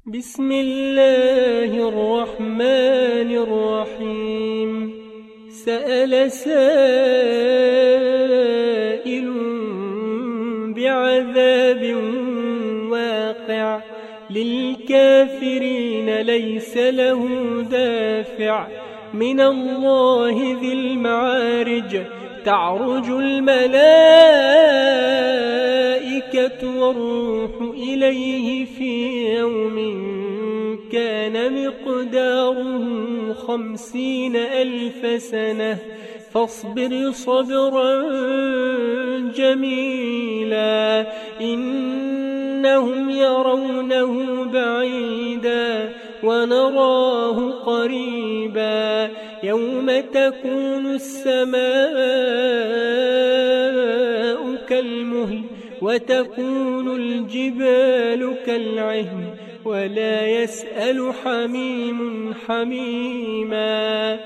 بسم الله الرحمن الرحيم. سأل سائل بعذاب واقع للكافرين ليس له دافع من الله ذي المعارج. تعرج الملائكة والروح إليه في يوم كان مقداره 50,000 سنة فاصبر صبرا جميلا إنهم يرونه بعيدا ونراه قريبا يوم تكون السماء كالمهل وتكون الجبال كالعهن ولا يسأل حميم حميما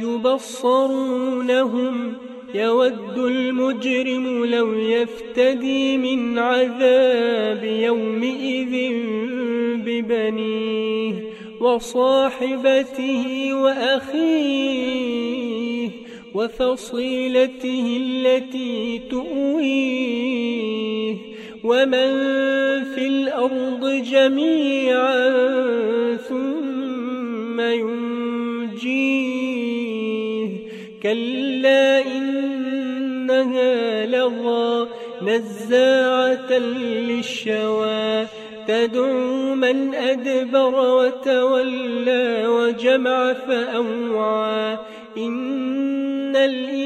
يبصرونهم يود المجرم لو يفتدي من عذاب يومئذ ببنيه وصاحبته وأخيه وفصيلته التي تؤويه ومن في الأرض جميعا ثم ينجيه كلا إنها لظى نزاعة للشوى تدعو من أدبر وتولى وجمع فأوعى إن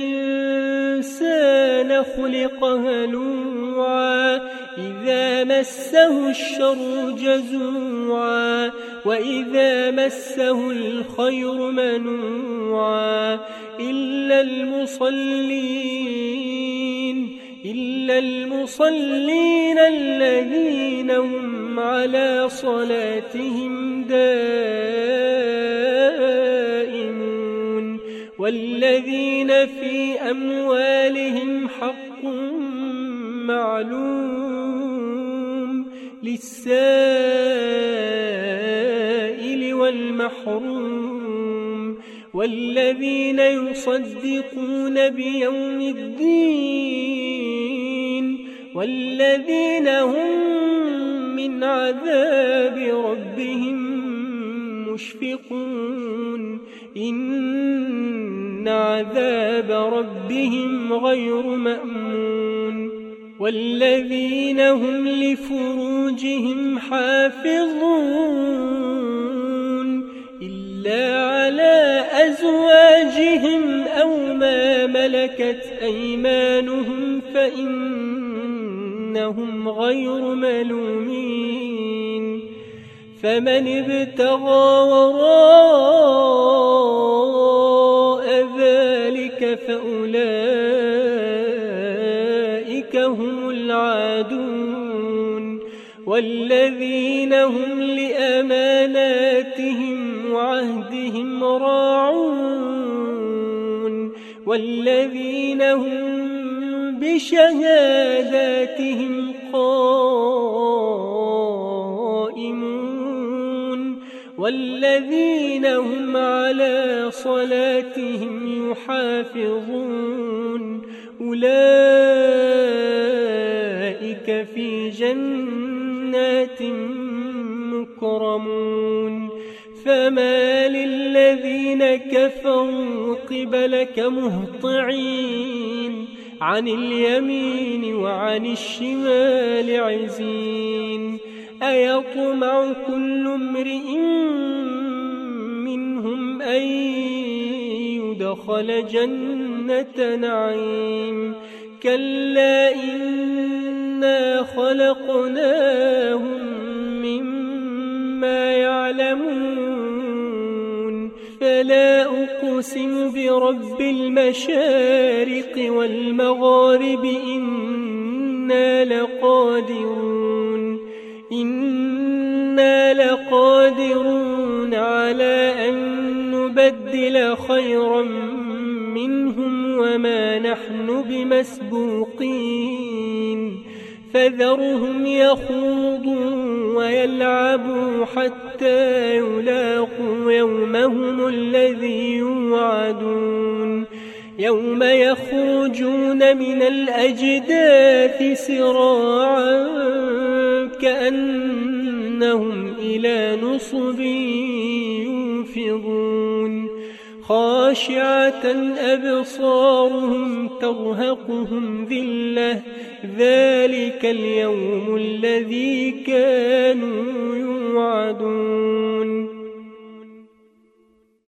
الإنسان خلق هلوعا إذا مسه الشر جزوعا وإذا مسه الخير منوعا إلا المصلين الذين هم على صلاتهم دائمون والذين في أموالهم حق معلوم للسائل والمحروم والذين يصدقون بيوم الدين والذين هم من عذاب ربهم مشفقون إن عذاب ربهم غير مأمون والذين هم لفروجهم حافظون إلا على أزواجهم أو ما ملكت أيمانهم فإنهم غير ملومين فمن ابتغى وراء ذلك فأولئك هم العادون والذين هم لأماناتهم وعهدهم راعون والذين هم بشهاداتهم قائمون والذين هم على صلاتهم يحافظون أولئك في جنات مكرمون فما للذين كفروا قبلك مهطعين عن اليمين وعن الشمال عزين أيطمع كل امرئ منهم أن يدخل جنة نعيم كلا إنا خلقناهم مما يعلمون فلا أقسم برب المشارق والمغارب إنا لقادرون على أن نبدل خيرا منهم وما نحن بمسبوقين فذرهم يخوضوا ويلعبوا حتى يلاقوا يومهم الذي يوعدون يوم يخرجون من الأجداث سراعا كأنهم إلى نصب يوفضون خاشعة أبصارهم ترهقهم ذلة ذلك اليوم الذي كانوا يوعدون